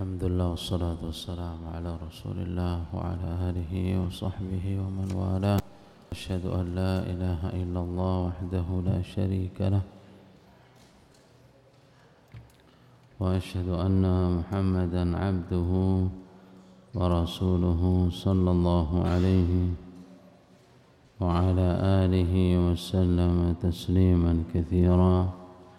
Alhamdulillah wassalatu wassalamu ala rasulillah wa ala alihi wa sahbihi wa man wala. Asyhadu an la ilaha illallah wahdahu la syarika lah wa asyhadu anna Muhammadan abduhu wa rasuluhu sallallahu alaihi wa ala alihi wa sallam tasliman katsira.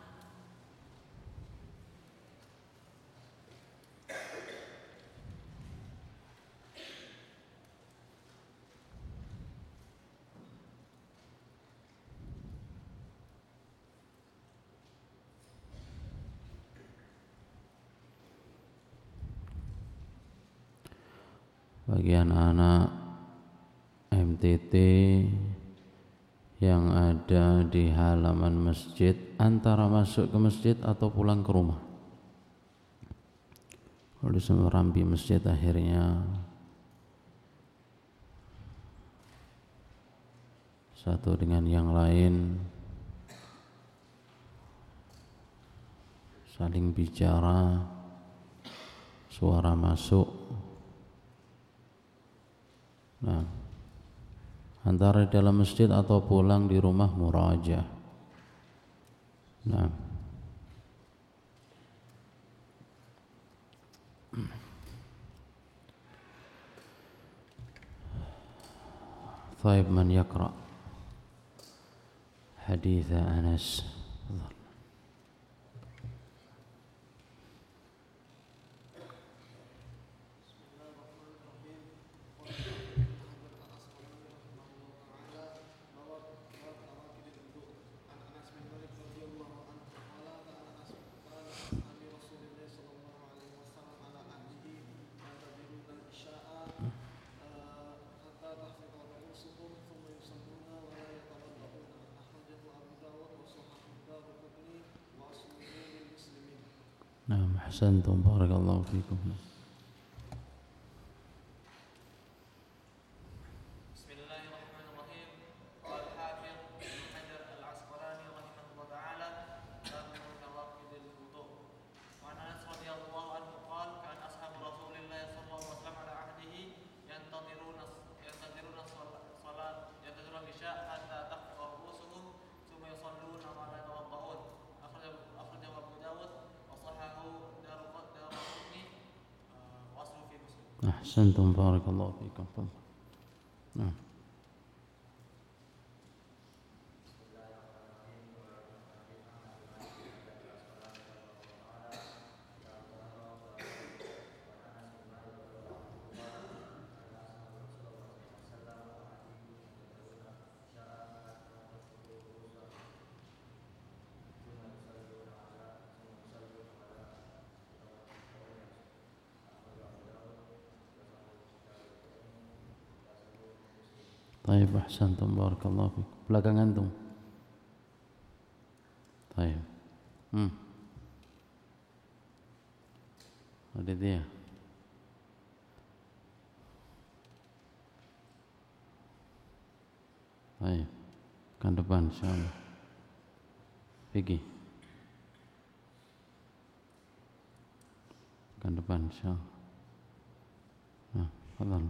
Bagian anak MTT yang ada di halaman masjid, antara masuk ke masjid atau pulang ke rumah. Kalau di Semerambi masjid akhirnya satu dengan yang lain saling bicara, suara masuk. Nah, antara dalam masjid atau pulang di rumah murajaah. Nah, طيب من يقرأ حديث أنس؟ نعم أحسنتم بارك الله فيكم. أحسنتم بارك الله فيكم. نعم. Baik, ahsantum barakallahu fikum. Belakang antum. Baik. Ada dia. Baik. Kan depan insyaallah. Pergi. Kan depan insyaallah. Nah, fadhal.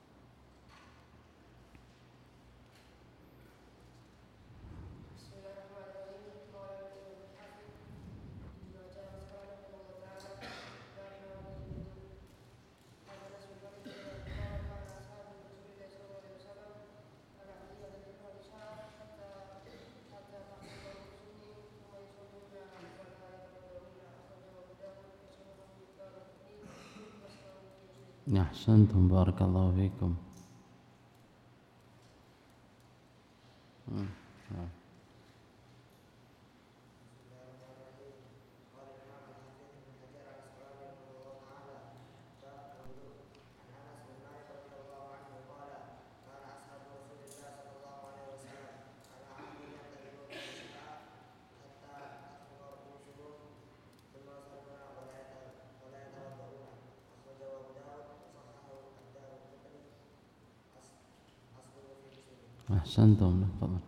أحسنتم بارك الله فيكم. أحسنتم تفضل.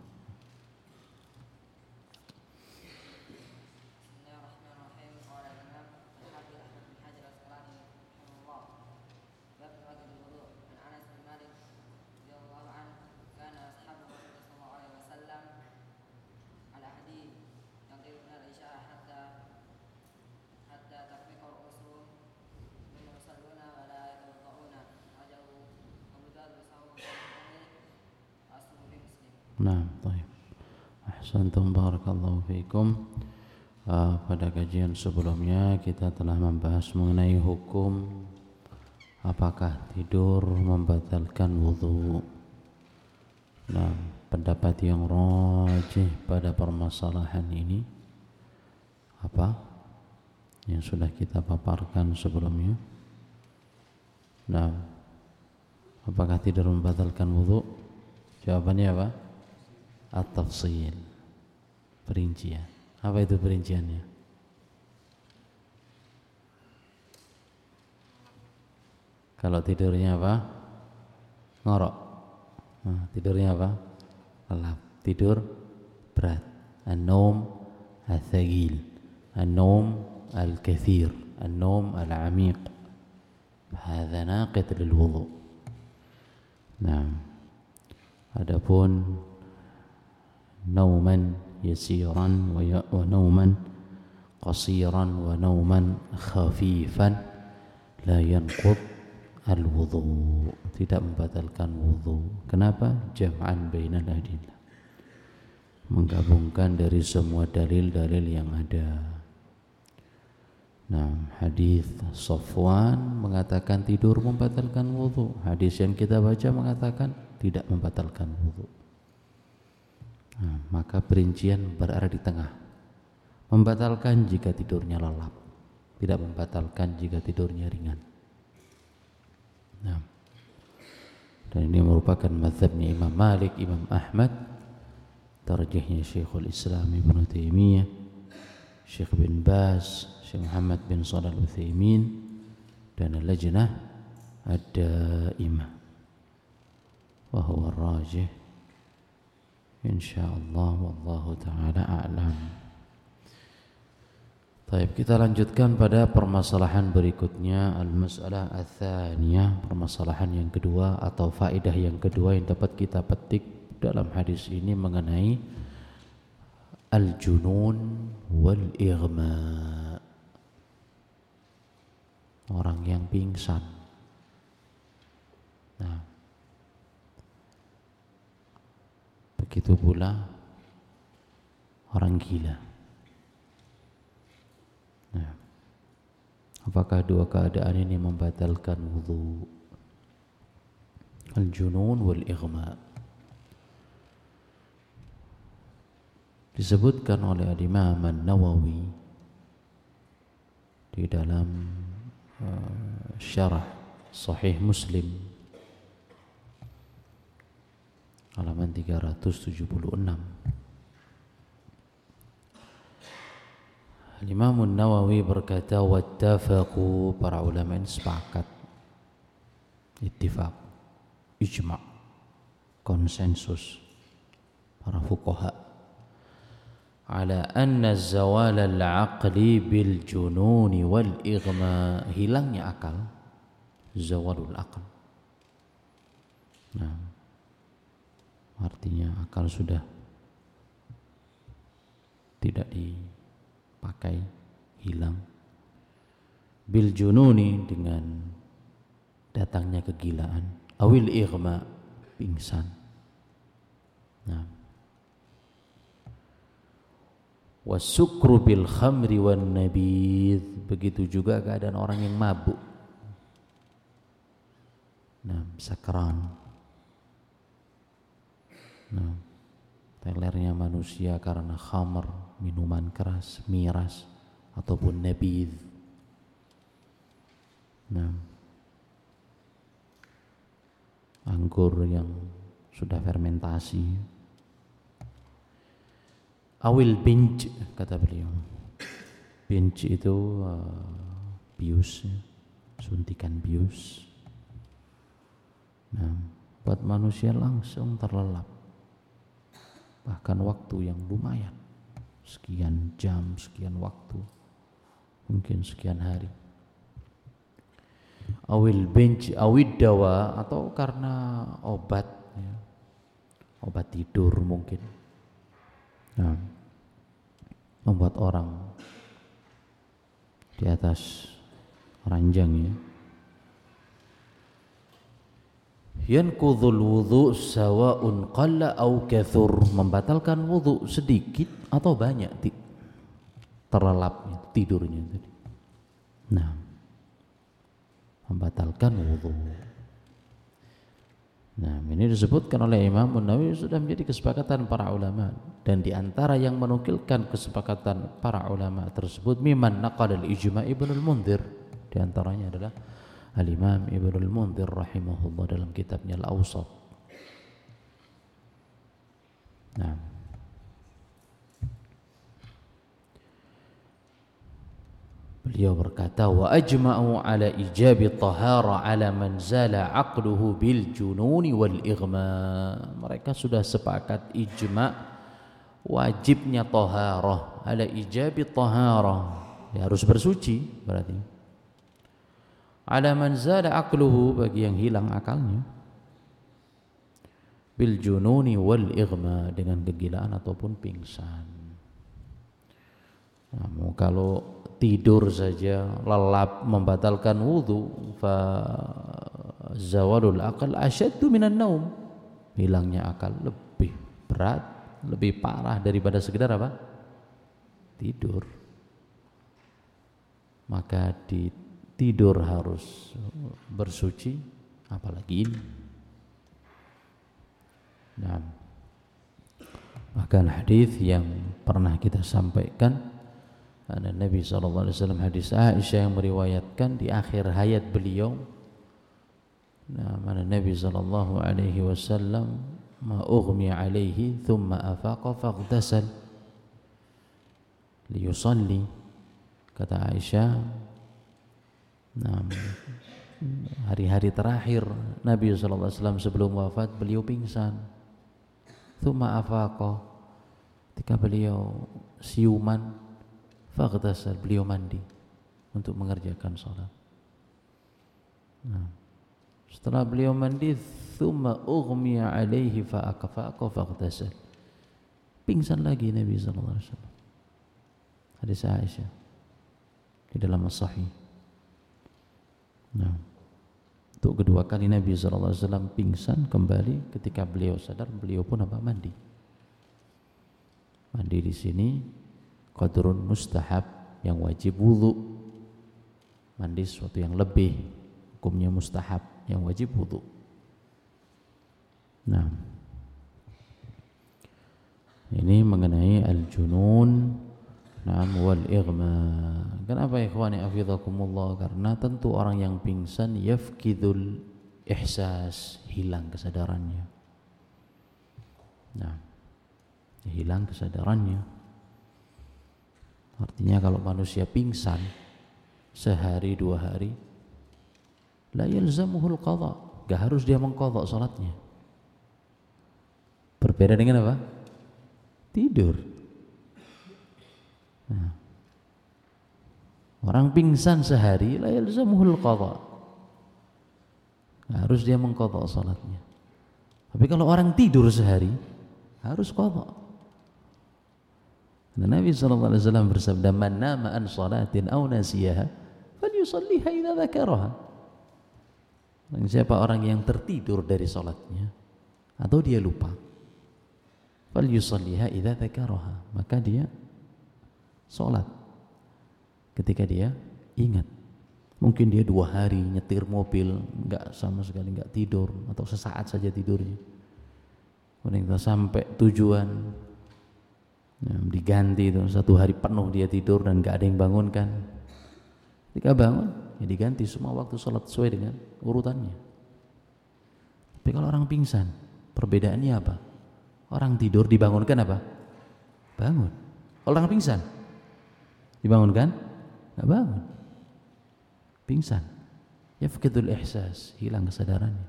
Nah, baik. Ahsantum, barakallahu fiikum. Pada kajian sebelumnya kita telah membahas mengenai hukum apakah tidur membatalkan wudu. Nah, pendapat yang rajih pada permasalahan ini apa? Yang sudah kita paparkan sebelumnya. Nah, apakah tidur membatalkan wudu? Jawabannya apa? At-tafsil, perincian. Apa itu perinciannya? Kalau tidurnya apa? Ngorok. Nah, tidurnya apa? Lelap. Tidur berat. An-naum al-thaqil, an-naum al-kathir, an-naum al-amiq. Hadza naqid lil-wudu. Nah, adapun nauman yasiran wa nauman qasiran wa nauman khafifan la yanqud al-wudu, tidak membatalkan wudu. Kenapa? Jam'an bainal adillah, menggabungkan dari semua dalil-dalil yang ada. Nah, hadis Safwan mengatakan tidur membatalkan wudu. Hadis yang kita baca mengatakan tidak membatalkan wudu. Nah, maka perincian berada di tengah. Membatalkan jika tidurnya lelap, tidak membatalkan jika tidurnya ringan. Nah, dan ini merupakan mazhabnya Imam Malik, Imam Ahmad, tarjihnya Syekhul Islam Ibnu Taimiyah, Syekh bin Baz, Syekh Muhammad bin Shalih Al-Utsaimin, dan Lajnah Ad-Daimah. Wa huwa rajih insyaallah, wallahu taala a'lam. Baik, kita lanjutkan pada permasalahan berikutnya, al-mas'alah ats-tsaniyah, permasalahan yang kedua atau faedah yang kedua yang dapat kita petik dalam hadis ini mengenai al-junun wal ighma. Orang yang pingsan. Nah, begitu pula orang gila. Nah, apakah dua keadaan ini membatalkan wudu? Al-junun wal ighma disebutkan oleh Imam An-Nawawi di dalam syarah Sahih Muslim halaman 376. Imam An-Nawawi berkata, wattafaqu, para ulama ini sepakat, ittifaq, ijma', konsensus para fuqaha, ala anna zawal al-aqli bil jununi wal ighma, hilangnya akal, zawalul aql. Nah, artinya akal sudah tidak dipakai, hilang. Bil jununi, dengan datangnya kegilaan, awil ighma, pingsan. Nah, wasukru bil khamri wan nabidh, begitu juga keadaan orang yang mabuk. Nah, sakran. Nah, telernya manusia karena khamr, minuman keras, miras, ataupun nabidh. Nah, anggur yang sudah fermentasi. Awil binj, kata beliau. Binj itu bius, suntikan bius. Nah, buat manusia langsung terlelap, bahkan waktu yang lumayan, sekian jam, sekian waktu, mungkin sekian hari. Awil binj, awid dawa, atau karena obat, ya, obat tidur mungkin. Nah, membuat orang di atas ranjang, ya, Yanqudhul wudhu sawa'un qalla au kathur, membatalkan wudhu sedikit atau banyak terlelapnya tidurnya tadi. Nah, membatalkan wudhu. Nah, ini disebutkan oleh Imam An-Nawawi sudah menjadi kesepakatan para ulama, dan di antara yang menukilkan kesepakatan para ulama tersebut mimman naqala al-ijma' Ibnul Mundhir, di antaranya adalah Al-Imam Ibnul Mundhir rahimahullah dalam kitabnya Al-Awsat. Nah, beliau berkata wa ajma'u ala ijabi tahara ala man zala aqluhu bil jununi wal ighma. Mereka sudah sepakat ijma' wajibnya taharah, ala ijabi taharah, ya harus bersuci berarti. Ala man zala aqluhu, bagi yang hilang akalnya, bil jununi wal ighma, dengan kegilaan ataupun pingsan. Nah, kalau tidur saja lelap membatalkan wudu, fa zawalul aqal asyaddu minan naum, hilangnya akal lebih berat, lebih parah daripada sekedar apa? Tidur. Maka di tidur harus bersuci, apalagi ini. Nah, bahkan hadis yang pernah kita sampaikan, ada Nabi SAW, hadis Aisyah yang meriwayatkan di akhir hayat beliau, nah, mana Nabi SAW ma ughmi alaihi thumma afaqa faghtasal liyusalli. Kata Aisyah, nah, hari-hari terakhir Nabi SAW sebelum wafat beliau pingsan, thumma afaqa, ketika beliau siuman, faghtasal, beliau mandi untuk mengerjakan sholat. Nah, setelah beliau mandi, thumma ughmiya alaihi fa'aqa faghtasal, pingsan lagi Nabi SAW. Hadis Aisyah di dalam As-Sahih. Nah, untuk kedua kali Nabi SAW pingsan kembali, ketika beliau sadar beliau pun apa? Mandi. Mandi di sini qadrun mustahab, yang wajib wudu. Mandi sesuatu yang lebih, hukumnya mustahab, yang wajib wudu. Nah, ini mengenai al-junun, na'am, wal ighma. Kenapa ikhwani hafizakumullah? Karena tentu orang yang pingsan yafkidul ihsas, hilang kesadarannya. Nah, hilang kesadarannya. Artinya kalau manusia pingsan sehari dua hari, la yalzamuhul qadha, gak harus dia mengqadha salatnya. Berbeda dengan apa? Tidur. Nah, orang pingsan sehari, la yalzamuhul qadha, gak harus dia mengqadha salatnya. Tapi kalau orang tidur sehari, harus qadha. Dan Nabi SAW bersabda, man nama an salatin aw nasiyaha falyusalliha idza dzakaraha. Siapa orang yang tertidur dari salatnya atau dia lupa, falyusalliha idza dzakaraha, maka dia salat ketika dia ingat. Mungkin dia 2 hari nyetir mobil enggak sama sekali, enggak tidur, atau sesaat saja tidurnya, kemudian sampai tujuan, nah, diganti itu 1 hari penuh dia tidur dan gak ada yang bangunkan. Ketika bangun, ya diganti semua waktu sholat sesuai dengan urutannya. Tapi kalau orang pingsan, perbedaannya apa? Orang tidur dibangunkan apa? Bangun. Kalau orang pingsan, dibangunkan? Gak bangun. Pingsan. Yafqidul ihsas, hilang kesadarannya.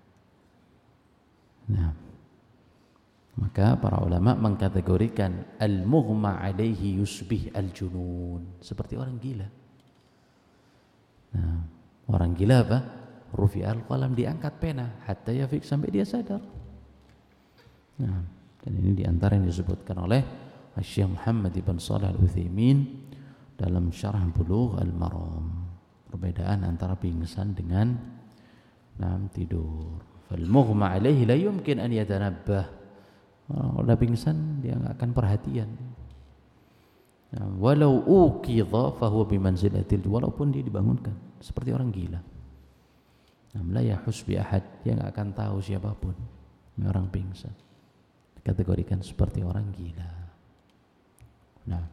Nah, maka para ulama mengkategorikan al-mughma alaihi yusbih al-junun, seperti orang gila. Nah, orang gila apa? Rufi'al qalam, diangkat pena hatta yafiq, sampai dia sadar. Nah, dan ini diantara yang disebutkan oleh Syekh Muhammad ibn Shalih Al-Utsaimin dalam Syarah Bulugh Al-Maram, perbedaan antara pingsan dengan tidur. Fal mughma alaihi la yumkin an yatanabbah. Kalau udah pingsan dia enggak akan perhatian. Nah, walau uqidha fa huwa bimanzilatil, walaupun dia dibangunkan seperti orang gila. Nah, la yahus bi ahad, dia enggak akan tahu siapapun. Ini orang pingsan dikategorikan seperti orang gila. Nah,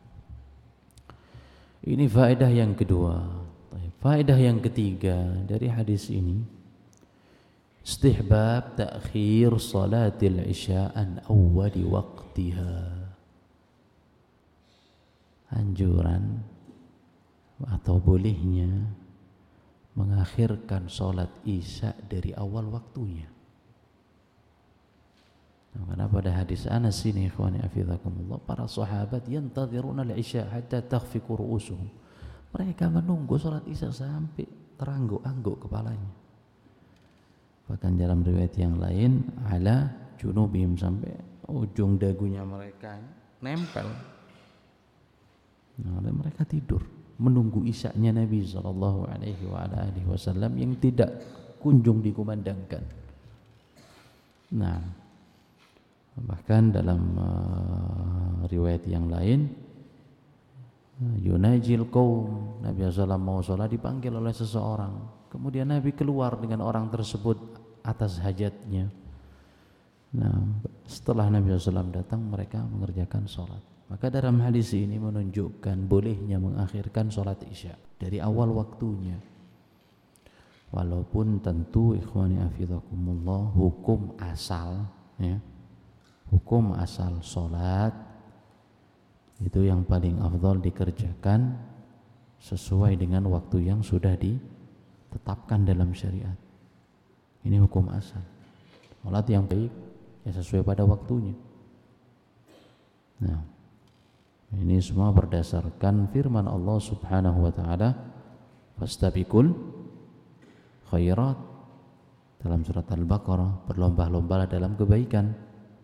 ini faedah yang kedua. Faedah yang ketiga dari hadis ini, istihbab ta'khir salatil isya an awwali waqtiha. Anjuran atau bolehnya mengakhirkan salat isya dari awal waktunya. Nah, karena pada hadis Anas ini, ikhwani afizakumullah, para sahabat yantadhiruna al-isya hatta takhfiqu ru'usuhum. Mereka menunggu salat isya sampai terangguk-angguk kepalanya. Bahkan dalam riwayat yang lain, ala junubihim, sampai ujung dagunya mereka nempel. Nah, mereka tidur menunggu isya'nya Nabi sallallahu alaihi wasallam yang tidak kunjung dikumandangkan. Nah, bahkan dalam riwayat yang lain, yunajil qaum, Nabi SAW mau sholat dipanggil oleh seseorang, kemudian Nabi keluar dengan orang tersebut atas hajatnya. Nah, setelah Nabi SAW datang, mereka mengerjakan sholat. Maka dalam hadis ini menunjukkan bolehnya mengakhirkan sholat isya dari awal waktunya. Walaupun tentu ikhwani afizakumullah, hukum asal sholat itu yang paling afdal dikerjakan sesuai dengan waktu yang sudah ditetapkan dalam syariat. Ini hukum asal. Salat yang baik ya sesuai pada waktunya. Nah, ini semua berdasarkan firman Allah Subhanahu wa taala, fastabiqul khairat, dalam surat Al-Baqarah, berlomba-lomba dalam kebaikan.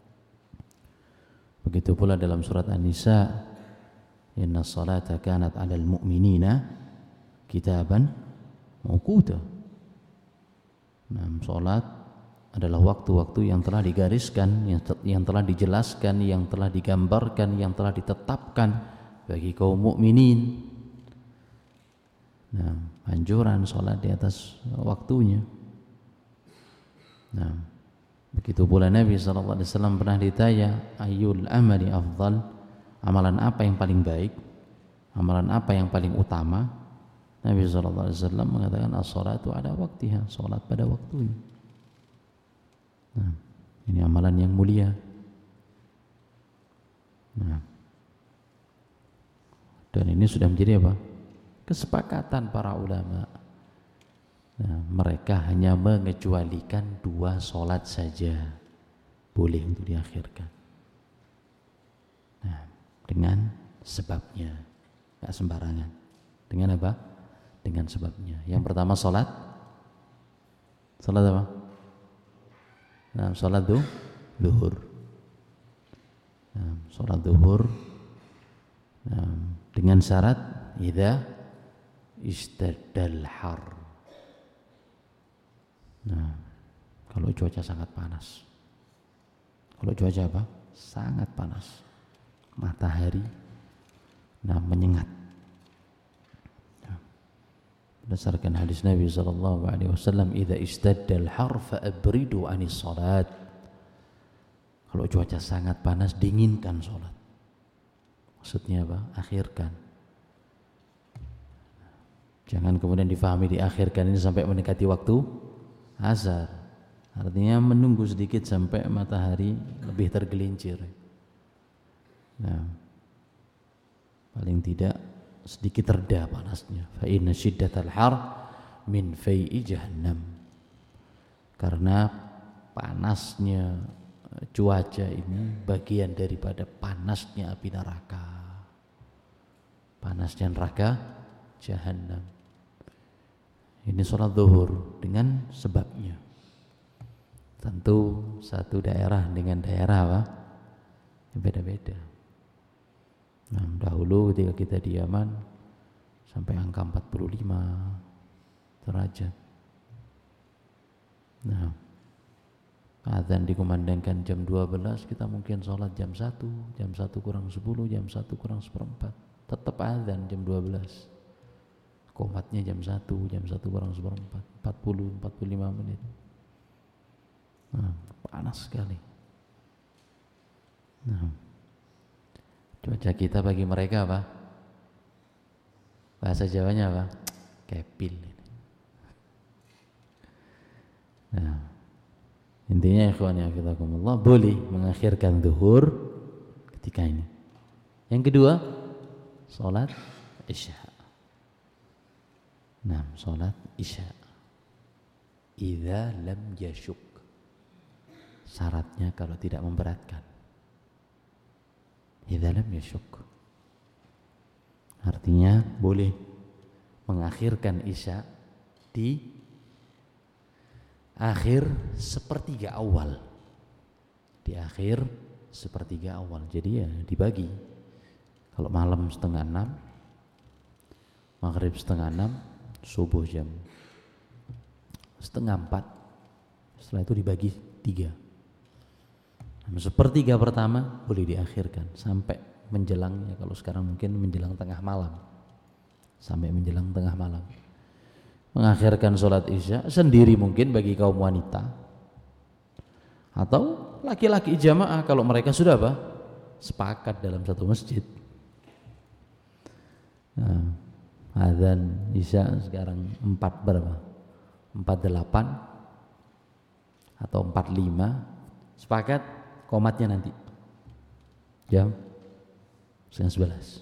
Begitu pula dalam surat An-Nisa, inna salata kanat 'alal mu'minina kitaban mawquta. Nah, salat adalah waktu-waktu yang telah digariskan, yang telah dijelaskan, yang telah digambarkan, yang telah ditetapkan bagi kaum mukminin. Nah, anjuran salat di atas waktunya. Nah, begitu pula Nabi SAW pernah ditanya, ayyul amali afdal, amalan apa yang paling baik, amalan apa yang paling utama? Nabi SAW mengatakan as-salatu ala waktiha, salat pada waktunya. Nah, ini amalan yang mulia. Nah, dan ini sudah menjadi apa? Kesepakatan para ulama. Nah, mereka hanya mengecualikan 2 salat saja boleh untuk diakhirkan. Nah, dengan sebabnya, nggak sembarangan. Dengan apa? Dengan sebabnya. Yang pertama salat apa? Nah, salat zuhur. Nah, salat zuhur. Nah, dengan syarat idza istaddal har. Nah, kalau cuaca sangat panas. Kalau cuaca apa? Sangat panas. Matahari menyengat. Berdasarkan hadis Nabi SAW, idza istaddal har fa abridu anis salat. Kalau cuaca sangat panas, dinginkan salat. Maksudnya apa? Akhirkan. Jangan kemudian difahami diakhirkan ini sampai mendekati waktu azhar. Artinya menunggu sedikit sampai matahari lebih tergelincir. Nah, paling tidak sedikit reda panasnya. Fa inna syiddatal har min fai'i jahannam. Karena panasnya cuaca ini bagian daripada panasnya api neraka. Panasnya neraka jahannam. Ini sholat zuhur dengan sebabnya. Tentu satu daerah dengan daerah apa? Beda-beda. Nah, dahulu ketika kita di Yaman sampai angka 45 derajat. Nah, Adzan dikumandangkan jam 12, kita mungkin sholat jam 1 kurang 10, jam 1 kurang seperempat, tetap adzan jam 12. Qomatnya jam 1 kurang seperempat, 45 menit. Nah, panas sekali. Nah, cuaca kita bagi mereka apa? Bahasa Jawanya apa? Kepil. Nah, intinya ikhwan ya fillah, boleh mengakhirkan zuhur ketika ini. Yang kedua, sholat isya. Nah, sholat isya. Idza lam yashuk. Syaratnya kalau tidak memberatkan. Idza lam yashuk. Artinya boleh mengakhirkan isya di akhir sepertiga awal. Di akhir sepertiga awal. Jadi ya dibagi. Kalau malam 5:30, maghrib 3:30, subuh jam 3:30. Setelah itu dibagi 3. Sepertiga pertama boleh diakhirkan sampai menjelangnya, kalau sekarang mungkin menjelang tengah malam. Sampai menjelang tengah malam. Mengakhirkan sholat isya sendiri mungkin bagi kaum wanita, atau laki-laki jamaah kalau mereka sudah apa? Sepakat dalam satu masjid. Nah, adzan isya sekarang 4 berapa? 48 atau 45, sepakat qomatnya nanti jam 10:30.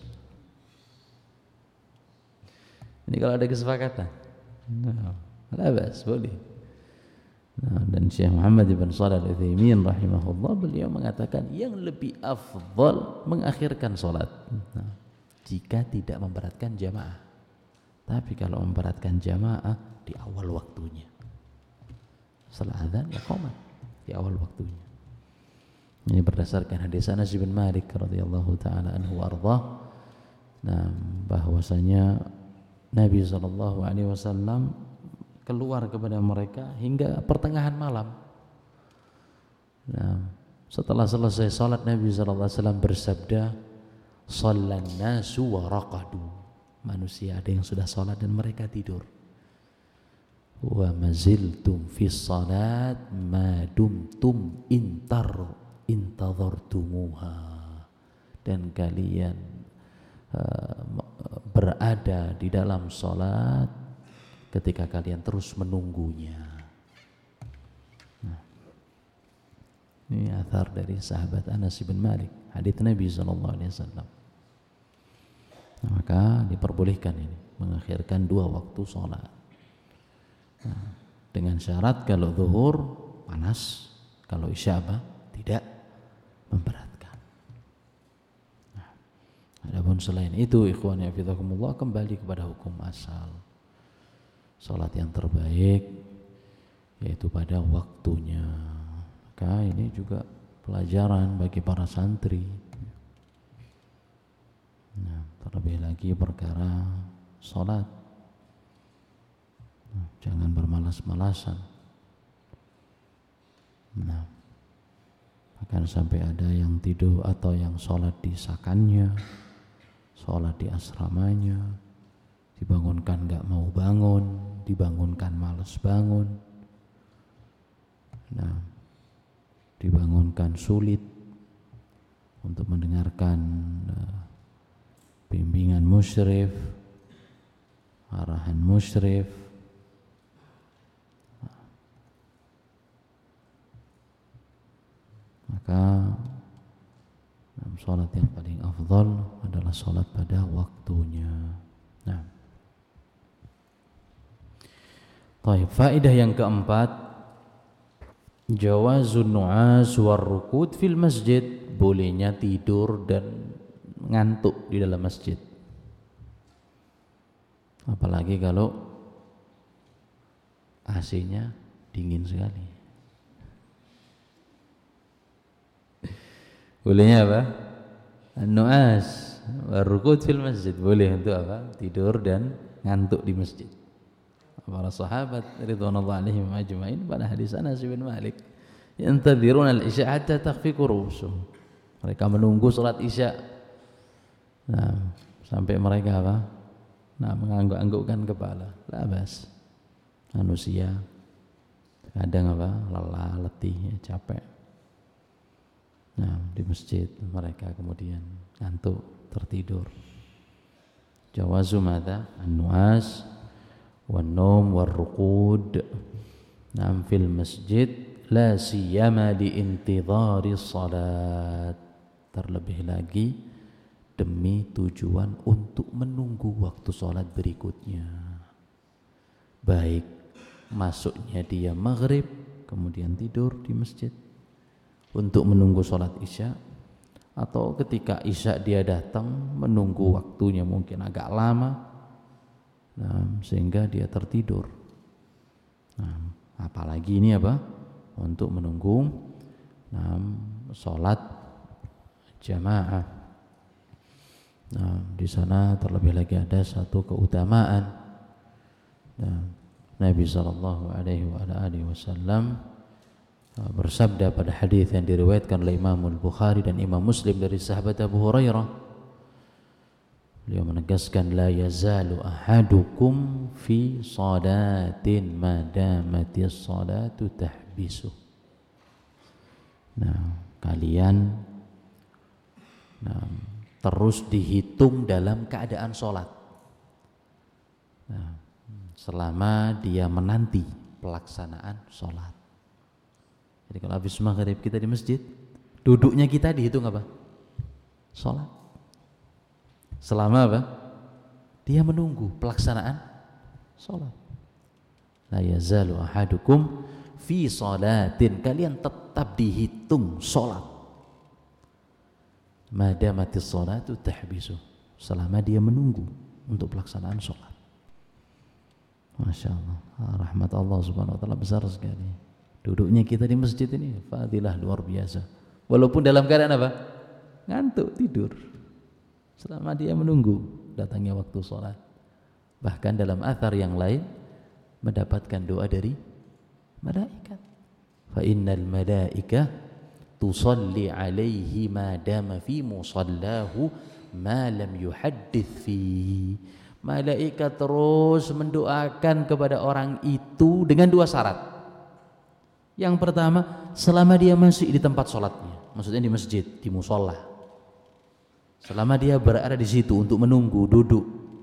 Ini kalau ada kesepakatan, nah, labas boleh. Nah, dan Syekh Muhammad ibn Shalih Al-Utsaimin rahimahullah, beliau mengatakan yang lebih afdal mengakhirkan sholat jika tidak memberatkan jamaah. Tapi kalau memberatkan jamaah di awal waktunya, setelah adzan ya qomat di awal waktunya. Ini berdasarkan hadis Anas bin Malik radhiyallahu taala anhu warḍah. Nah, bahwasanya Nabi SAW keluar kepada mereka hingga pertengahan malam. Nah, setelah selesai salat Nabi SAW bersabda, "Shallan nasu wa raqadu." Manusia ada yang sudah salat dan mereka tidur. "Wa maziltum fi salat ma dumtum intadhartumuha." Dan kalian berada di dalam salat ketika kalian terus menunggunya. Nah, ini athar dari sahabat Anas bin Malik, hadits Nabi SAW. Nah, maka diperbolehkan ini mengakhirkan 2 waktu salat. Nah, dengan syarat kalau zuhur panas, kalau isya tidak memberatkan. Nah, adapun selain itu ikhwan ya fillah, kembali kepada hukum asal. Salat yang terbaik yaitu pada waktunya. Maka ini juga pelajaran bagi para santri. Nah, terlebih lagi perkara salat. Nah, jangan bermalas-malasan. Nah, akan sampai ada yang tidur atau yang salat di sakannya, salat di asramanya, dibangunkan gak mau bangun, dibangunkan malas bangun. Nah, dibangunkan sulit untuk mendengarkan bimbingan musyrif, arahan musyrif. Maka salat yang paling afdal adalah salat pada waktunya. Nah, baik, faedah yang keempat, jawazun nu'as war rukud fil masjid, bolehnya tidur dan ngantuk di dalam masjid. Apalagi kalau AC-nya dingin sekali. Bolehnya apa? An-nu'as war rukud fil masjid, boleh untuk apa? Tidur dan ngantuk di masjid. Para sahabat ridwanullah alaihim ajmain pada hadis Anas bin Malik Yantadhiruna al-isya hatta takhfiqu ru'usuhum. Mereka menunggu salat isya. Nah, sampai mereka apa? Nah, mengangguk-anggukkan kepala. La bas. Manusia kadang apa? Lelah, letih, capek. Nah, di masjid mereka kemudian ngantuk, tertidur. Jawazu madza? An-nu'as wan-naum war-ruqud. Nam fil masjid la siyama li intidhari salat. Terlebih lagi demi tujuan untuk menunggu waktu salat berikutnya. Baik masuknya dia maghrib kemudian tidur di masjid untuk menunggu salat isya, atau ketika isya dia datang menunggu waktunya mungkin agak lama, nah, sehingga dia tertidur. Nah, apalagi ini apa? Untuk menunggu salat jamaah. Nah, di sana terlebih lagi ada satu keutamaan. Nah, Nabi sallallahu alaihi wasallam bersabda pada hadis yang diriwayatkan oleh Imam Al-Bukhari dan Imam Muslim dari sahabat Abu Hurairah. Beliau menegaskan, la yazalu ahadukum fi salatin ma damatis salatu tahbisu. Nah, kalian terus dihitung dalam keadaan sholat. Nah, selama dia menanti pelaksanaan sholat. Jadi kalau habis maghrib kita di masjid, duduknya kita dihitung apa? Sholat. Selama apa? Dia menunggu pelaksanaan sholat. La yazalu ahadukum fi sholatin, kalian tetap dihitung sholat. Madamatis sholatu tahbisu, selama dia menunggu untuk pelaksanaan sholat. Masya Allah, rahmat Allah subhanahu wa ta'ala besar sekali. Duduknya kita di masjid ini fadilah luar biasa. Walaupun dalam keadaan apa? Ngantuk, tidur. Selama dia menunggu datangnya waktu sholat. Bahkan dalam athar yang lain mendapatkan doa dari malaikat. Fa innal malaika tusalli alaihi ma dama fi musallahu ma lam yuhaddits fihi. Malaikat terus mendoakan kepada orang itu dengan dua syarat. Yang pertama, selama dia masih di tempat sholatnya, maksudnya di masjid, di musola. Selama dia berada di situ untuk menunggu, duduk,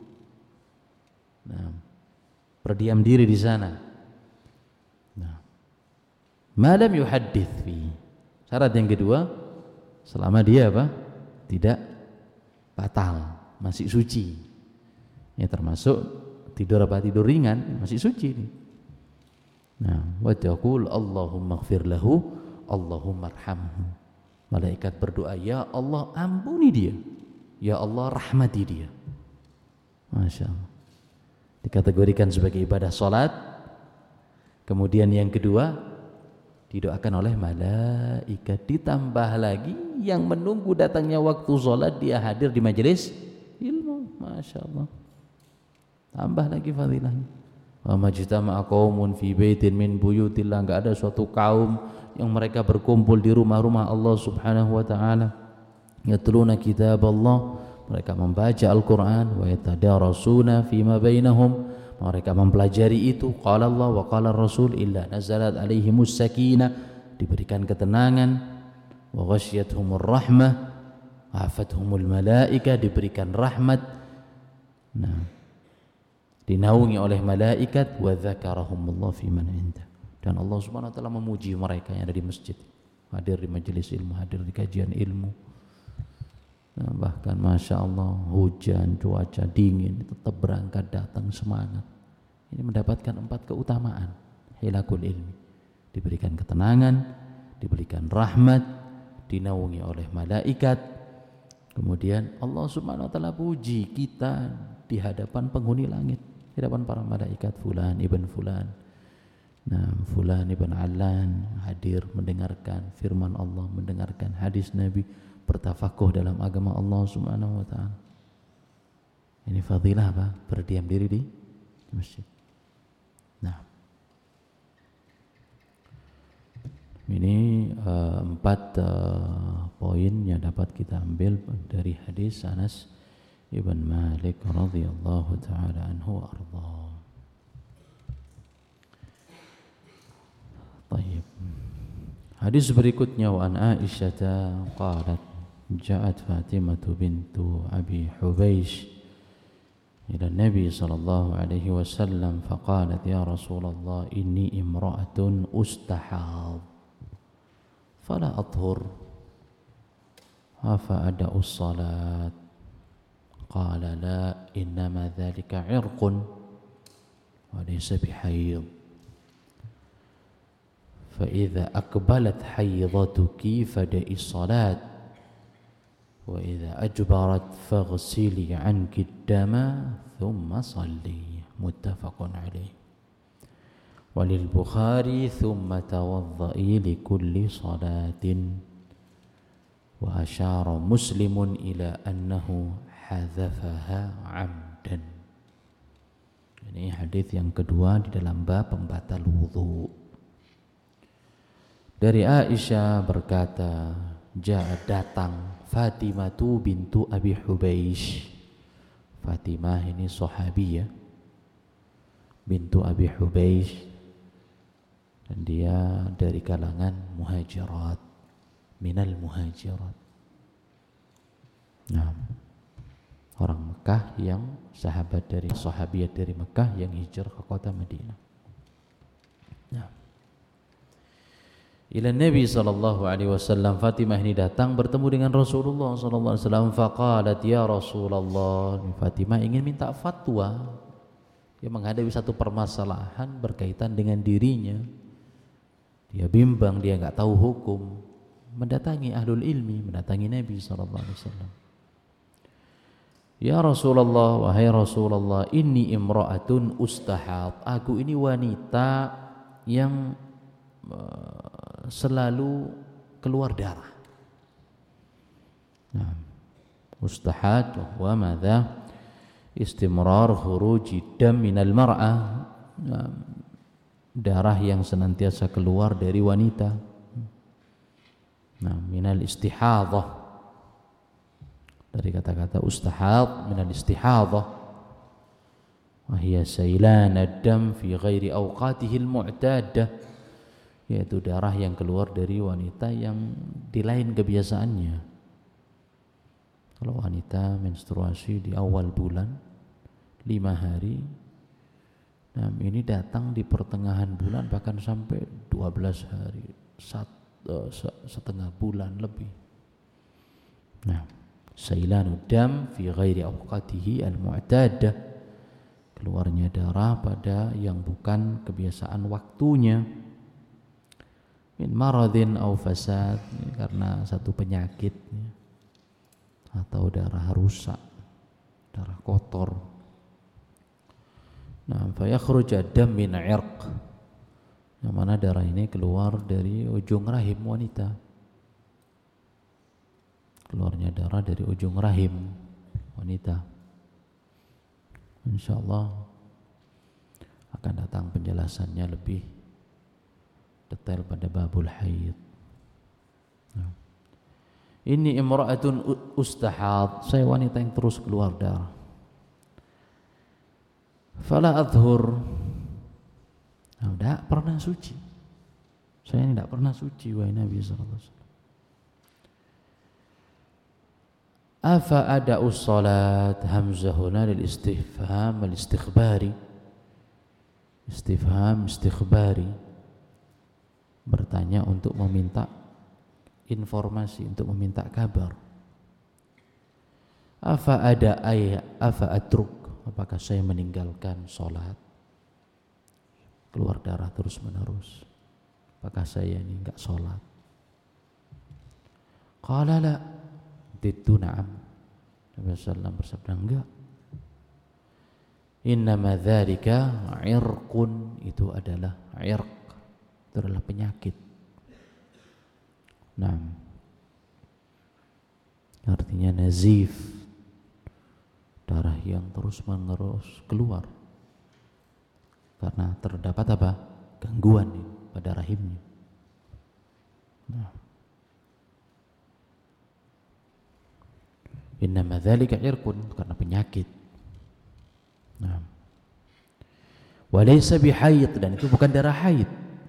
nah, berdiam diri di sana. Nah, malam yuhaddits fi. Syarat yang kedua, selama dia apa? Tidak batal, masih suci. Ya, termasuk tidur apa? Tidur ringan, masih suci ini. Nah, wa taqul Allahumma ighfir lahu, Allahumma arhamhu. Malaikat berdoa, ya Allah ampuni dia, ya Allah rahmati dia. Masya Allah. Dikategorikan sebagai ibadah salat. Kemudian yang kedua, didoakan oleh malaikat. Ditambah lagi yang menunggu datangnya waktu salat dia hadir di majelis ilmu. Masya Allah. Tambah lagi fadilahnya. Wa majtama'a qaumun fi baitin min buyutillah, enggak ada suatu kaum yang mereka berkumpul di rumah-rumah Allah Subhanahu wa taala, yatluna kitab Allah, mereka membaca Al-Qur'an, wa yatadarasuna fima bainahum, mereka mempelajari itu, qala Allah wa qala Rasul, illa nazalat alaihimus sakinah, diberikan ketenangan, wa ghasyiyatuhumur rahmah, afathumul malaika, diberikan rahmat. Nah, dinaungi oleh malaikat, wa dzakarahumullah fi man indah, dan Allah Subhanahu wa taala memuji mereka yang ada di masjid, hadir di majelis ilmu, hadir di kajian ilmu. Nah, bahkan Masya Allah, hujan, cuaca dingin, tetap berangkat datang semangat. Ini mendapatkan 4 keutamaan. Hilakul ilmi, diberikan ketenangan, diberikan rahmat, dinaungi oleh malaikat. Kemudian Allah Subhanahu wa taala puji kita di hadapan penghuni langit, di hadapan para malaikat, fulan ibn fulan. Nah, fulan ibn Allan hadir mendengarkan firman Allah, mendengarkan hadis Nabi, bertafakuh dalam agama Allah Subhanahu wa taala. Ini fadilah apa? Berdiam diri di masjid. Nah, Ini 4 poin yang dapat kita ambil dari hadis Anas ibn Malik radhiyallahu taala anhu arda. Baik. Hadis berikutnya wa an Aisyah qalat ja'at Fatimah bintu Abi Hubeish ila Nabi sallallahu alaihi wasallam faqalat ya Rasulullah inni imra'atun ustahad fala athhur afa ada'u salat qala la innama dhalika 'irqun wa laysa bihayd fa idza aqbalat haydatuki fada'i salat wa idza ajbarat faghsili 'anki ad-dama thumma salli muttafaqun alayh وللبخاري ثم توضئي لكل صلاة وأشار مسلم إلى أنه حذفها عمدا. Ini hadis yang kedua di dalam bab pembatal wudu. Dari Aisyah berkata, datang Fatimah bintu Abi Hubeish. Fatimah ini sahabiyah bintu Abi Hubeish, dan dia dari kalangan muhajirat, minal muhajirat. Nah, orang Mekah yang sahabat dari sahabiat dari Mekah yang hijrah ke kota Madinah. Nah, ila Nabi sallallahu alaihi wasallam, Fatimah ini datang bertemu dengan Rasulullah sallallahu alaihi wasallam. Faqalat ya Rasulullah, Fatimah ingin minta fatwa. Dia menghadapi satu permasalahan berkaitan dengan dirinya. Dia bimbang, dia enggak tahu hukum. Mendatangi ahlul ilmi, mendatangi Nabi sallallahu alaihi wasallam. Ya Rasulullah, wahai Rasulullah, inni imra'atun ustahad. Aku ini wanita yang selalu keluar darah. Nah, ustahad wa madza? Istimrar khuruji dam minal mar'ah. Nah, darah yang senantiasa keluar dari wanita. Nah, minal istihadhah, dari kata-kata ustahad, minal istihadhah, wa hiya sailan ad-dam fi ghairi awqatihi al-mu'tadah, yaitu darah yang keluar dari wanita yang di lain kebiasaannya. Kalau wanita menstruasi di awal bulan 5 hari, nah ini datang di pertengahan bulan bahkan sampai 12 hari, setengah bulan lebih. Nah, sailanud dam fi ghairi awqatihi al-mu'tadah, keluarnya darah pada yang bukan kebiasaan waktunya. Min maradin aw fasad, karena satu penyakit atau darah rusak, darah kotor. Nah, fa yakhruj ad-dam min 'irq, yang mana darah ini keluar dari ujung rahim wanita. Keluarnya darah dari ujung rahim wanita. Insyaallah akan datang penjelasannya lebih detail pada babul haid. Nah, ini imra'atun ustahad, saya wanita yang terus keluar darah. Fala adhur, tidak pernah suci. Saya ini tidak pernah suci, wahai Nabi sallallahu alaihi wasallam. Afa ada'u salat, hamzah huna lil istifham al istikhbari. Istifham istikhbari, bertanya untuk meminta informasi, untuk meminta kabar. Afa ada ayat, afa atruk, apakah saya meninggalkan salat, keluar darah terus menerus, apakah saya ini enggak salat? Qala la, dittu na'am. Nabi sallallahu bersabda enggak. Innama dzalika 'irqun, itu adalah 'irq, itu adalah penyakit. Nah, artinya nazif, darah yang terus menerus keluar karena terdapat apa? Gangguan pada rahimnya. Nah, innama dzalika irqun, karena penyakit. Nah, walaysa bihaid, dan itu bukan darah haid.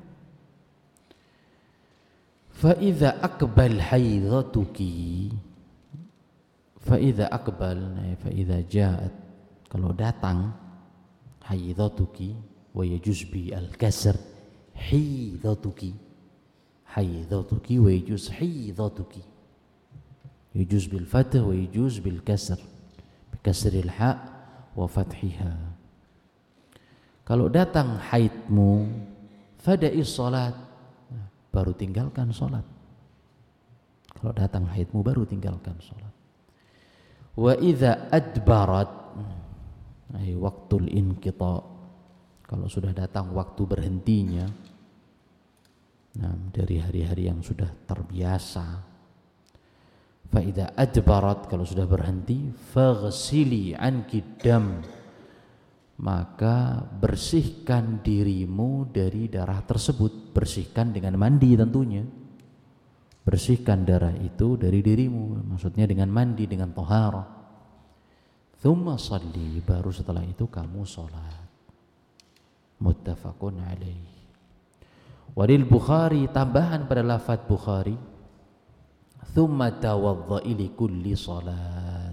Fa idza aqbal haidatuki, fa idza aqbal, fa idza jaat, kalau datang haidatuki, wa yajuz bi al-kasr haidatuki, haidatuki wa yajuz haidatuki, yajuz bil fath wa yajuz bil kasr, bi kasril ha wa fathiha. Kalau datang haidmu, fada'i salat, baru tinggalkan salat. Kalau datang haidmu baru tinggalkan salat. Wa idza adbarat, ay waqtul inqita, kalau sudah datang waktu berhentinya, nah, dari hari-hari yang sudah terbiasa. Fa idza adbarat, kalau sudah berhenti, faghsili anki dam, maka bersihkan dirimu dari darah tersebut. Bersihkan dengan mandi tentunya. Bersihkan darah itu dari dirimu, maksudnya dengan mandi, dengan thaharah. Tsumma shalli, baru setelah itu kamu salat. Muttafaqun alaih. Walil Bukhari, tambahan pada lafaz Bukhari, tsumma tawadda'i li kulli salat.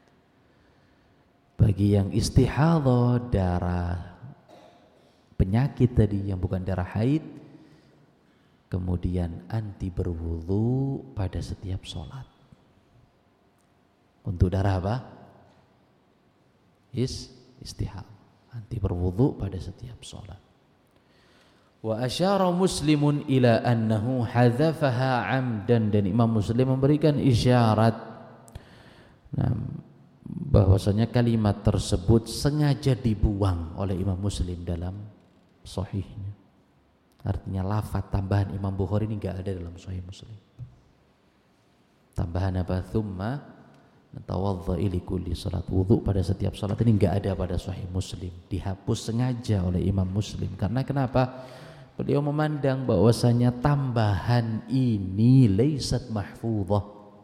Bagi yang istihadhah, darah penyakit tadi yang bukan darah haid, kemudian anti berwudu pada setiap sholat. Untuk darah apa? Istihadhah, anti berwudu pada setiap sholat. Wa asyara Muslimun ila annahu hadzafaha amdan, dan Imam Muslim memberikan isyarat, nah, bahwasanya kalimat tersebut sengaja dibuang oleh Imam Muslim dalam sahihnya. Artinya lafaz tambahan Imam Bukhari ini enggak ada dalam sahih Muslim. Tambahan apa? Tsumma tawadda'i li kulli salat, wudu pada setiap salat, ini enggak ada pada sahih Muslim. Dihapus sengaja oleh Imam Muslim. Karena kenapa? Beliau memandang bahwasanya tambahan ini laisat mahfudhah.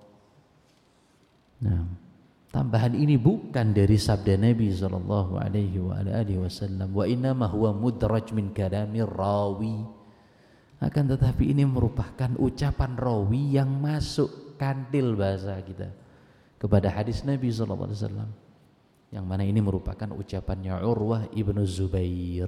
Nah, tambahan ini bukan dari sabda Nabi sallallahu alaihi wasallam, wa innama huwa mudraj min kalamir rawi. Akan tetapi ini merupakan ucapan rawi yang masuk kantil bahasa kita kepada hadis Nabi sallallahu alaihi wasallam, yang mana ini merupakan ucapannya Urwah ibnu Zubair.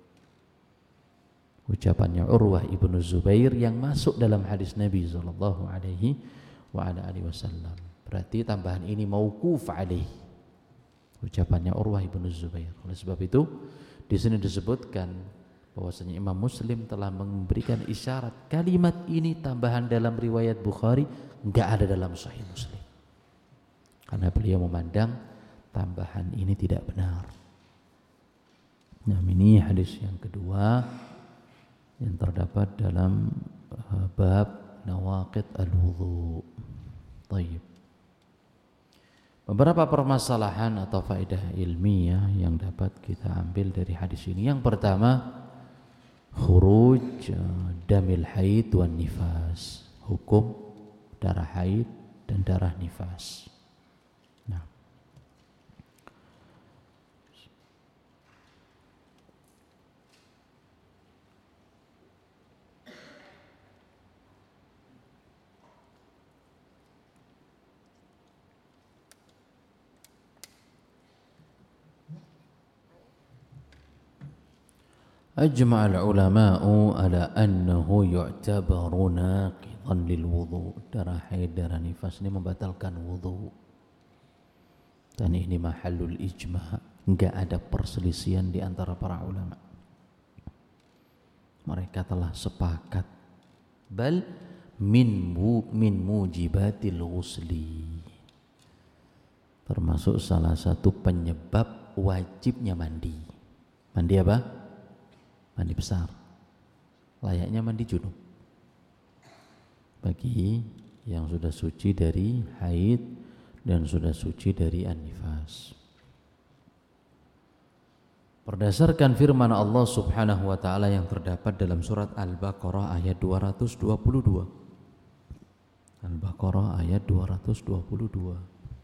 Ucapannya Urwah ibnu Zubair yang masuk dalam hadis Nabi sallallahu alaihi wasallam. Berarti tambahan ini mauquf alaih, ucapannya Urwah ibnu Zubair. Oleh sebab itu di sini disebutkan bahwasanya Imam Muslim telah memberikan isyarat kalimat ini tambahan dalam riwayat Bukhari enggak ada dalam Sahih Muslim, karena beliau memandang tambahan ini tidak benar. Nah, ini hadis yang kedua yang terdapat dalam bab nawaqid al-wudu. Baik. Beberapa permasalahan atau faedah ilmiah yang dapat kita ambil dari hadis ini. Yang pertama, khuruj damil haid wan nifas, hukum darah haid dan darah nifas. Nah, ajma'al ulama'u ala annahu yu'tabaru naqidan lil wudu. Darah haid, darah nifas ini membatalkan wudu. Dan ini mahallul ijma', enggak ada perselisihan di antara para ulama. Mereka telah sepakat. Bal min mujibatil ghusli, termasuk salah satu penyebab wajibnya mandi. Mandi apa? Mandi besar, layaknya mandi junub bagi yang sudah suci dari haid dan sudah suci dari an-nifas. Berdasarkan firman Allah Subhanahu wa taala yang terdapat dalam surat Al-Baqarah ayat 222. Al-Baqarah ayat 222.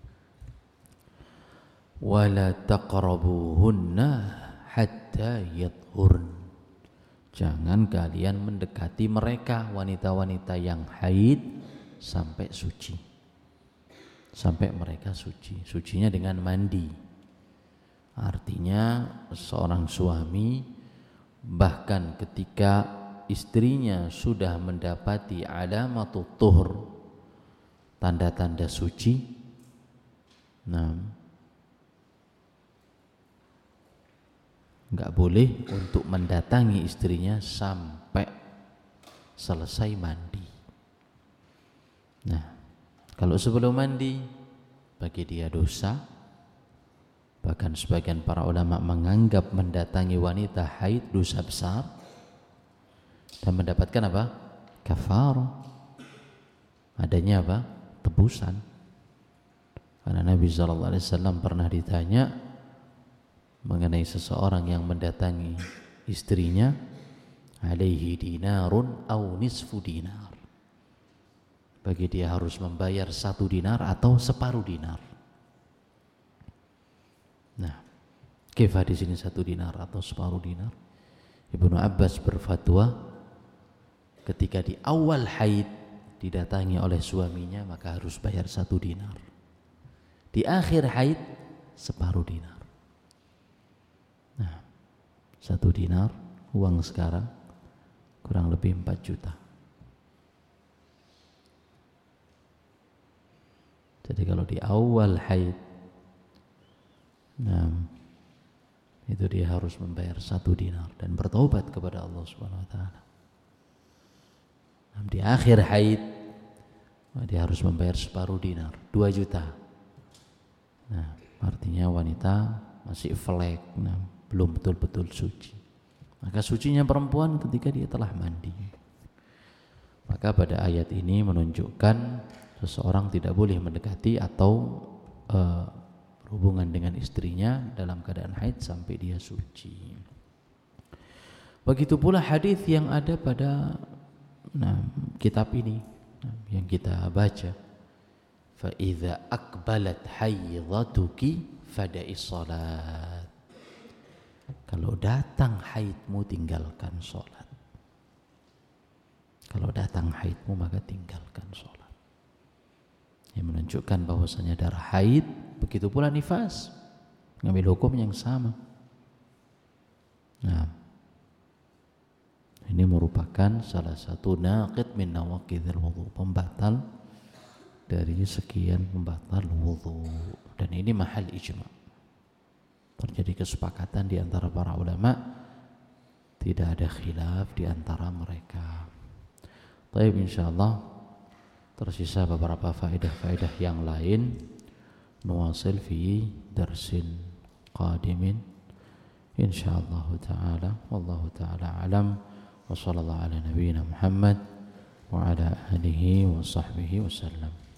Wala taqrabuhunna hatta yadhurn. Jangan kalian mendekati mereka, wanita-wanita yang haid, sampai suci. Sampai mereka suci. Sucinya dengan mandi. Artinya seorang suami bahkan ketika istrinya sudah mendapati alamatut tuhur, tanda-tanda suci, enggak boleh untuk mendatangi istrinya sampai selesai mandi. Nah, kalau sebelum mandi bagi dia dosa. Bahkan sebagian para ulama menganggap mendatangi wanita haid dosa besar dan mendapatkan apa? Kafarah. Adanya apa? Tebusan. Karena Nabi SAW pernah ditanya mengenai seseorang yang mendatangi istrinya, alaihi dinarun au nisfu dinar. Bagi dia harus membayar 1 dinar atau separuh dinar. Nah, kaifa di sini 1 dinar atau separuh dinar? Ibnu Abbas berfatwa ketika di awal haid didatangi oleh suaminya maka harus bayar 1 dinar. Di akhir haid separuh dinar. Nah, 1 dinar uang sekarang kurang lebih 4 juta. Jadi kalau di awal haid, itu dia harus membayar 1 dinar dan bertaubat kepada Allah Subhanahu wa taala. Di akhir haid dia harus membayar separuh dinar, 2 juta. Nah, artinya wanita masih flek, belum betul-betul suci. Maka sucinya perempuan ketika dia telah mandi. Maka pada ayat ini menunjukkan seseorang tidak boleh mendekati atau berhubungan dengan istrinya dalam keadaan haid sampai dia suci. Begitu pula hadis yang ada pada kitab ini yang kita baca. Fa idza aqbalat haidatuki fada'i shalat. Kalau datang haidmu tinggalkan salat. Kalau datang haidmu maka tinggalkan salat. Yang menunjukkan bahwasanya darah haid begitu pula nifas mengambil hukum yang sama. Nah, ini merupakan salah satu naqid min nawaqidil wudu, pembatal dari sekian pembatal wudu, dan ini mahal ijma. Terjadi kesepakatan di antara para ulama, tidak ada khilaf di antara mereka. Baik, insyaallah tersisa beberapa faedah-faedah yang lain. Nuwasil fi darsin qadimin insyaallah taala. Wallahu taala alam. Wa sallallahu ala nabiyyina Muhammad wa ala alihi wa sahbihi wasallam.